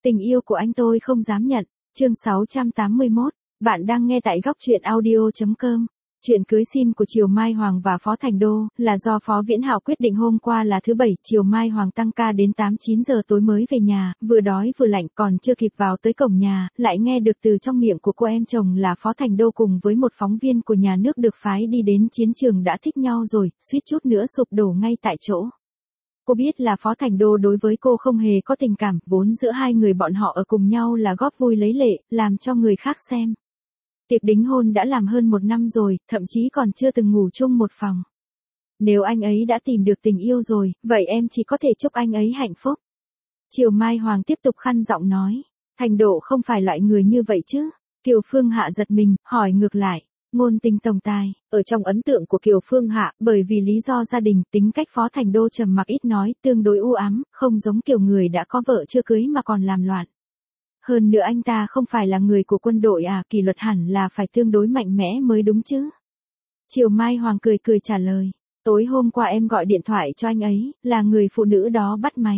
Tình yêu của anh tôi không dám nhận. Chương 681. Bạn đang nghe tại góc truyện audio.com. Chuyện cưới xin của Triều Mai Hoàng và Phó Thành Đô là do Phó Viễn Hạo quyết định hôm qua là thứ Bảy. Triều Mai Hoàng tăng ca đến 8-9 giờ tối mới về nhà, vừa đói vừa lạnh, còn chưa kịp vào tới cổng nhà, lại nghe được từ trong miệng của cô em chồng là Phó Thành Đô cùng với một phóng viên của nhà nước được phái đi đến chiến trường đã thích nhau rồi, suýt chút nữa sụp đổ ngay tại chỗ. Cô biết là Phó Thành Đô đối với cô không hề có tình cảm, vốn giữa hai người bọn họ ở cùng nhau là góp vui lấy lệ, làm cho người khác xem. Tiệc đính hôn đã làm hơn 1 năm rồi, thậm chí còn chưa từng ngủ chung một phòng. Nếu anh ấy đã tìm được tình yêu rồi, vậy em chỉ có thể chúc anh ấy hạnh phúc. Triều Mai Hoàng tiếp tục khăn giọng nói. Thành Đô không phải loại người như vậy chứ? Kiều Phương Hạ giật mình, hỏi ngược lại. Ngôn tình tổng tài, ở trong ấn tượng của Kiều Phương Hạ, bởi vì lý do gia đình, tính cách Phó Thành Đô trầm mặc ít nói, tương đối u ám, không giống kiểu người đã có vợ chưa cưới mà còn làm loạn. Hơn nữa anh ta không phải là người của quân đội à, kỷ luật hẳn là phải tương đối mạnh mẽ mới đúng chứ. Triều Mai Hoàng cười cười trả lời, tối hôm qua em gọi điện thoại cho anh ấy, là người phụ nữ đó bắt máy.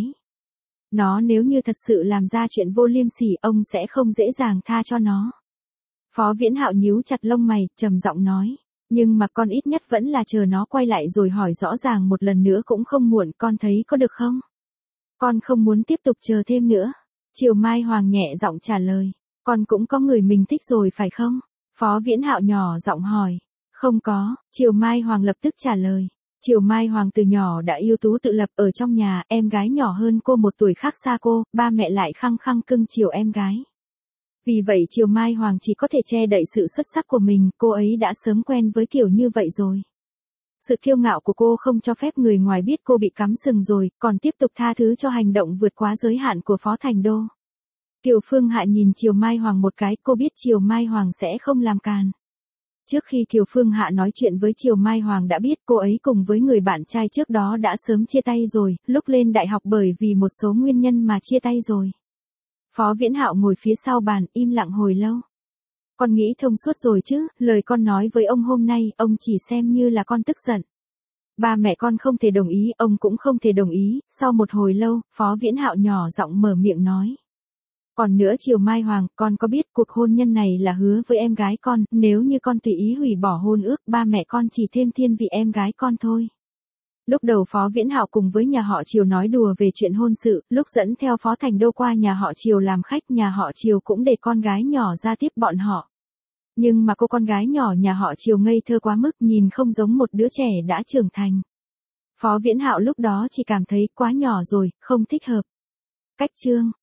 Nó nếu như thật sự làm ra chuyện vô liêm sỉ, ông sẽ không dễ dàng tha cho nó. Phó Viễn Hạo nhíu chặt lông mày, trầm giọng nói, nhưng mà con ít nhất vẫn là chờ nó quay lại rồi hỏi rõ ràng một lần nữa cũng không muộn, con thấy có được không? Con không muốn tiếp tục chờ thêm nữa. Triều Mai Hoàng nhẹ giọng trả lời, con cũng có người mình thích rồi phải không? Phó Viễn Hạo nhỏ giọng hỏi, không có, Triều Mai Hoàng lập tức trả lời. Triều Mai Hoàng từ nhỏ đã ưu tú tự lập, ở trong nhà, em gái nhỏ hơn cô 1 tuổi khác xa cô, ba mẹ lại khăng khăng cưng chiều em gái. Vì vậy Triều Mai Hoàng chỉ có thể che đậy sự xuất sắc của mình, cô ấy đã sớm quen với kiểu như vậy rồi. Sự kiêu ngạo của cô không cho phép người ngoài biết cô bị cắm sừng rồi, còn tiếp tục tha thứ cho hành động vượt quá giới hạn của Phó Thành Đô. Kiều Phương Hạ nhìn Triều Mai Hoàng một cái, cô biết Triều Mai Hoàng sẽ không làm càn. Trước khi Kiều Phương Hạ nói chuyện với Triều Mai Hoàng đã biết cô ấy cùng với người bạn trai trước đó đã sớm chia tay rồi, lúc lên đại học bởi vì một số nguyên nhân mà chia tay rồi. Phó Viễn Hạo ngồi phía sau bàn, im lặng hồi lâu. Con nghĩ thông suốt rồi chứ, lời con nói với ông hôm nay, ông chỉ xem như là con tức giận. Ba mẹ con không thể đồng ý, ông cũng không thể đồng ý, sau một hồi lâu, Phó Viễn Hạo nhỏ giọng mở miệng nói. Còn nữa Triều Mai Hoàng, con có biết cuộc hôn nhân này là hứa với em gái con, nếu như con tùy ý hủy bỏ hôn ước, ba mẹ con chỉ thêm thiên vị em gái con thôi. Lúc đầu Phó Viễn Hạo cùng với nhà họ Triều nói đùa về chuyện hôn sự, lúc dẫn theo Phó Thành Đô qua nhà họ Triều làm khách, nhà họ Triều cũng để con gái nhỏ ra tiếp bọn họ. Nhưng mà cô con gái nhỏ nhà họ Triều ngây thơ quá mức, nhìn không giống một đứa trẻ đã trưởng thành. Phó Viễn Hạo lúc đó chỉ cảm thấy quá nhỏ rồi, không thích hợp. Cách chương.